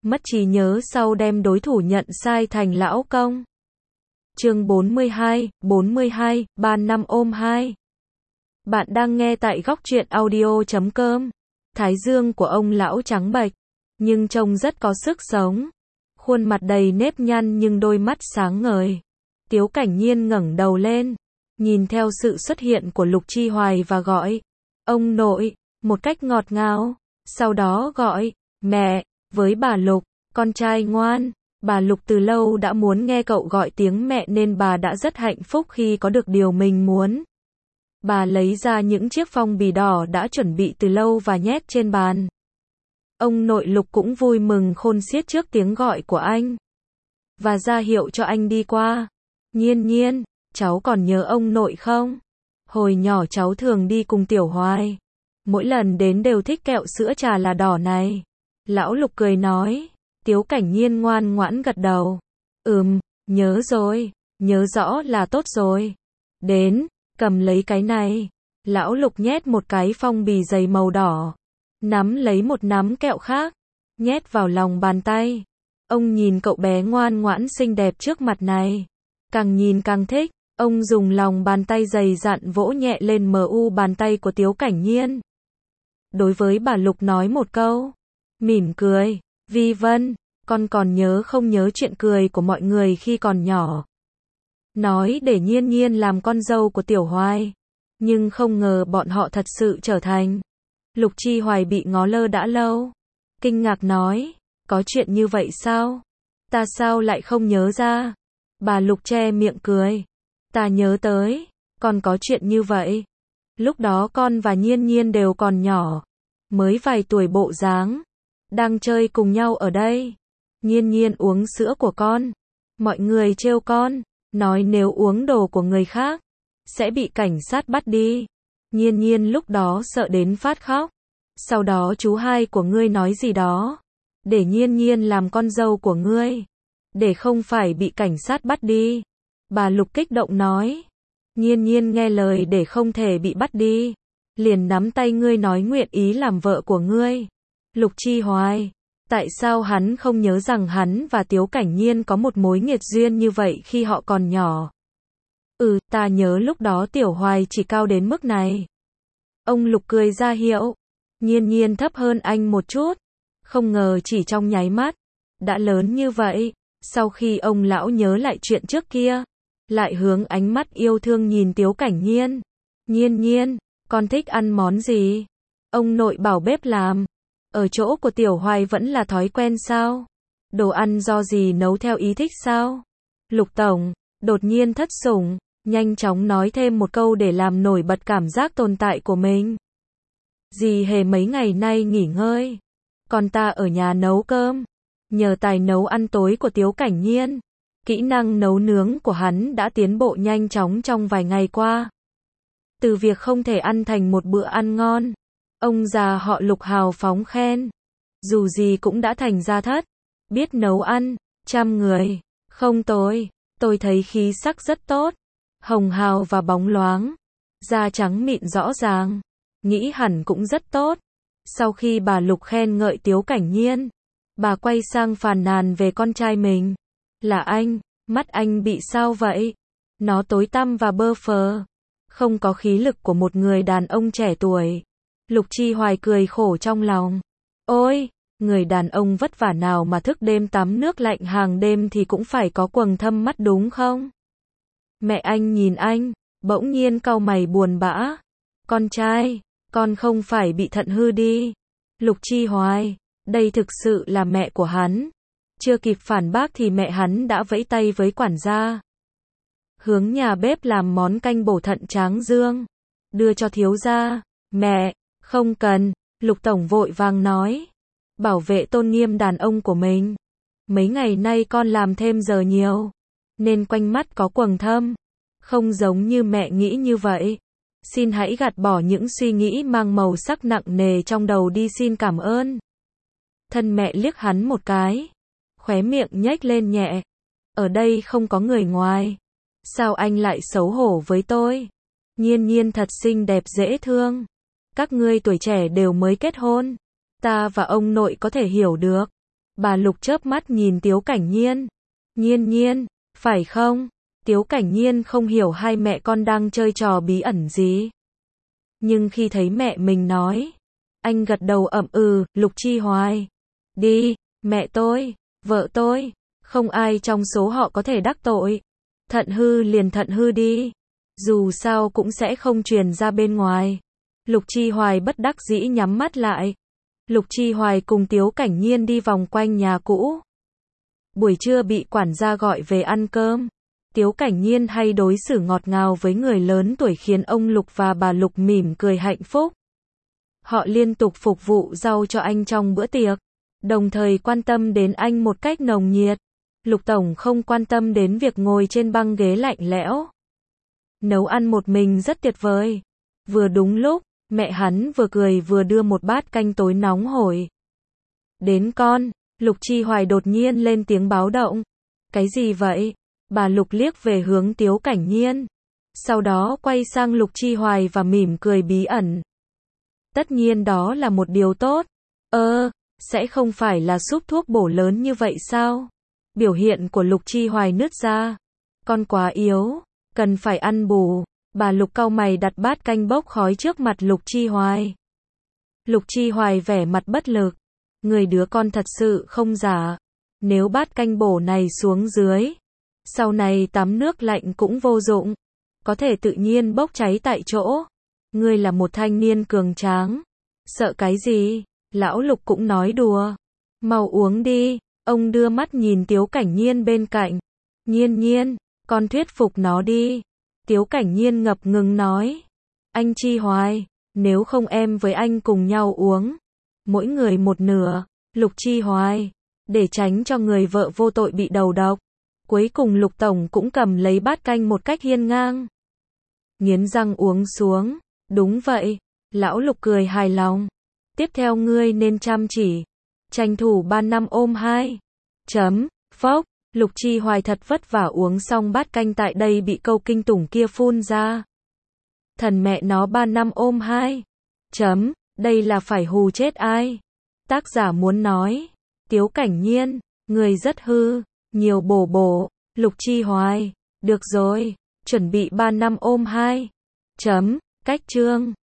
mất trí nhớ sau đem đối thủ nhận sai thành lão công. Chương 42, 3 năm ôm 2. Bạn đang nghe tại góc truyện audio.com. Thái dương của ông lão trắng bệch, nhưng trông rất có sức sống. Khuôn mặt đầy nếp nhăn nhưng đôi mắt sáng ngời. Tiếu Cảnh Nhiên ngẩng đầu lên, nhìn theo sự xuất hiện của Lục Chi Hoài và gọi, ông nội, một cách ngọt ngào. Sau đó gọi, mẹ, với bà Lục, con trai ngoan. Bà Lục từ lâu đã muốn nghe cậu gọi tiếng mẹ nên bà đã rất hạnh phúc khi có được điều mình muốn. Bà lấy ra những chiếc phong bì đỏ đã chuẩn bị từ lâu và nhét trên bàn. Ông nội Lục cũng vui mừng khôn xiết trước tiếng gọi của anh, và ra hiệu cho anh đi qua. Nhiên Nhiên, cháu còn nhớ ông nội không? Hồi nhỏ cháu thường đi cùng Tiểu Hoài. Mỗi lần đến đều thích kẹo sữa trà là đỏ này. Lão Lục cười nói. Tiếu Cảnh Nhiên ngoan ngoãn gật đầu. Nhớ rồi, nhớ rõ là tốt rồi. Đến, cầm lấy cái này. Lão Lục nhét một cái phong bì dày màu đỏ, nắm lấy một nắm kẹo khác, nhét vào lòng bàn tay. Ông nhìn cậu bé ngoan ngoãn xinh đẹp trước mặt này, càng nhìn càng thích. Ông dùng lòng bàn tay dày dặn vỗ nhẹ lên bàn tay của Tiếu Cảnh Nhiên. Đối với bà Lục nói một câu, mỉm cười, Vi Vân, con còn nhớ không nhớ chuyện cười của mọi người khi còn nhỏ. Nói để Nhiên Nhiên làm con dâu của Tiểu Hoài, nhưng không ngờ bọn họ thật sự trở thành. Lục Chi Hoài bị ngó lơ đã lâu, kinh ngạc nói, có chuyện như vậy sao? Ta sao lại không nhớ ra? Bà Lục che miệng cười, ta nhớ tới, còn có chuyện như vậy. Lúc đó con và Nhiên Nhiên đều còn nhỏ, mới vài tuổi bộ dáng, đang chơi cùng nhau ở đây. Nhiên Nhiên uống sữa của con, mọi người trêu con, nói nếu uống đồ của người khác, sẽ bị cảnh sát bắt đi. Nhiên Nhiên lúc đó sợ đến phát khóc. Sau đó chú hai của ngươi nói gì đó, để Nhiên Nhiên làm con dâu của ngươi, để không phải bị cảnh sát bắt đi. Bà Lục kích động nói, Nhiên Nhiên nghe lời để không thể bị bắt đi, liền nắm tay ngươi nói nguyện ý làm vợ của ngươi. Lục Chi Hoài, tại sao hắn không nhớ rằng hắn và Tiếu Cảnh Nhiên có một mối nghiệt duyên như vậy khi họ còn nhỏ? Ta nhớ lúc đó Tiểu Hoài chỉ cao đến mức này. Ông Lục cười ra hiệu, Nhiên Nhiên thấp hơn anh một chút, không ngờ chỉ trong nháy mắt, đã lớn như vậy. Sau khi ông lão nhớ lại chuyện trước kia, lại hướng ánh mắt yêu thương nhìn Tiếu Cảnh Nhiên. Nhiên Nhiên, con thích ăn món gì? Ông nội bảo bếp làm. Ở chỗ của Tiểu Hoài vẫn là thói quen sao? Đồ ăn do gì nấu theo ý thích sao? Lục Tổng, đột nhiên thất sủng, nhanh chóng nói thêm một câu để làm nổi bật cảm giác tồn tại của mình. Dì hề mấy ngày nay nghỉ ngơi, còn ta ở nhà nấu cơm. Nhờ tài nấu ăn tối của Tiếu Cảnh Nhiên, kỹ năng nấu nướng của hắn đã tiến bộ nhanh chóng trong vài ngày qua. Từ việc không thể ăn thành một bữa ăn ngon, ông già họ Lục hào phóng khen. Dù gì cũng đã thành gia thất, biết nấu ăn, chăm người. Không tôi thấy khí sắc rất tốt, hồng hào và bóng loáng, da trắng mịn rõ ràng, nghĩ hẳn cũng rất tốt. Sau khi bà Lục khen ngợi Tiếu Cảnh Nhiên, bà quay sang phàn nàn về con trai mình. Là anh, mắt anh bị sao vậy? Nó tối tăm và bơ phờ, không có khí lực của một người đàn ông trẻ tuổi. Lục Chi Hoài cười khổ trong lòng. Ôi, người đàn ông vất vả nào mà thức đêm tắm nước lạnh hàng đêm thì cũng phải có quầng thâm mắt đúng không? Mẹ anh nhìn anh, bỗng nhiên cau mày buồn bã. Con trai, con không phải bị thận hư đi? Lục Chi Hoài, đây thực sự là mẹ của hắn. Chưa kịp phản bác thì mẹ hắn đã vẫy tay với quản gia, hướng nhà bếp làm món canh bổ thận tráng dương, đưa cho thiếu gia. Mẹ, không cần, Lục Tổng vội vàng nói, bảo vệ tôn nghiêm đàn ông của mình. Mấy ngày nay con làm thêm giờ nhiều, nên quanh mắt có quầng thâm, không giống như mẹ nghĩ như vậy. Xin hãy gạt bỏ những suy nghĩ mang màu sắc nặng nề trong đầu đi, xin cảm ơn. Thân mẹ liếc hắn một cái, khóe miệng nhếch lên nhẹ. Ở đây không có người ngoài, sao anh lại xấu hổ với tôi? Nhiên Nhiên thật xinh đẹp dễ thương. Các ngươi tuổi trẻ đều mới kết hôn, ta và ông nội có thể hiểu được. Bà Lục chớp mắt nhìn Tiếu Cảnh Nhiên. Nhiên Nhiên, phải không? Tiếu Cảnh Nhiên không hiểu hai mẹ con đang chơi trò bí ẩn gì. Nhưng khi thấy mẹ mình nói, anh gật đầu ậm ừ. Lục Chi Hoài. Đi, mẹ tôi, vợ tôi, không ai trong số họ có thể đắc tội. Thận hư liền thận hư đi. Dù sao cũng sẽ không truyền ra bên ngoài. Lục Chi Hoài bất đắc dĩ nhắm mắt lại. Lục Chi Hoài cùng Tiếu Cảnh Nhiên đi vòng quanh nhà cũ. Buổi trưa bị quản gia gọi về ăn cơm. Tiếu Cảnh Nhiên hay đối xử ngọt ngào với người lớn tuổi khiến ông Lục và bà Lục mỉm cười hạnh phúc. Họ liên tục phục vụ rau cho anh trong bữa tiệc, đồng thời quan tâm đến anh một cách nồng nhiệt. Lục Tổng không quan tâm đến việc ngồi trên băng ghế lạnh lẽo. Nấu ăn một mình rất tuyệt vời. Vừa đúng lúc, mẹ hắn vừa cười vừa đưa một bát canh tối nóng hổi. Đến con, Lục Chi Hoài đột nhiên lên tiếng báo động. Cái gì vậy? Bà Lục liếc về hướng Tiếu Cảnh Nhiên. Sau đó quay sang Lục Chi Hoài và mỉm cười bí ẩn. Tất nhiên đó là một điều tốt. Sẽ không phải là súp thuốc bổ lớn như vậy sao? Biểu hiện của Lục Chi Hoài nứt ra. Con quá yếu, cần phải ăn bù. Bà Lục cau mày đặt bát canh bốc khói trước mặt Lục Chi Hoài. Lục Chi Hoài vẻ mặt bất lực. Người đứa con thật sự không giả. Nếu bát canh bổ này xuống dưới, sau này tắm nước lạnh cũng vô dụng. Có thể tự nhiên bốc cháy tại chỗ. Ngươi là một thanh niên cường tráng. Sợ cái gì? Lão Lục cũng nói đùa. Mau uống đi. Ông đưa mắt nhìn Tiếu Cảnh Nhiên bên cạnh. Nhiên Nhiên, con thuyết phục nó đi. Tiếu Cảnh Nhiên ngập ngừng nói. Anh Chi Hoài, nếu không em với anh cùng nhau uống. Mỗi người một nửa. Lục Chi Hoài, để tránh cho người vợ vô tội bị đầu độc. Cuối cùng Lục Tổng cũng cầm lấy bát canh một cách hiên ngang. Nghiến răng uống xuống. Đúng vậy. Lão Lục cười hài lòng. Tiếp theo ngươi nên chăm chỉ. Tranh thủ 3 năm ôm 2. Phốc. Lục Chi Hoài thật vất vả uống xong bát canh tại đây bị câu kinh tủng kia phun ra. Thần mẹ nó 3 năm ôm 2. Đây là phải hù chết ai? Tác giả muốn nói. Tiếu Cảnh Nhiên, người rất hư, nhiều bổ bổ. Lục Chi Hoài, được rồi, chuẩn bị 3 năm ôm 2. Cách chương.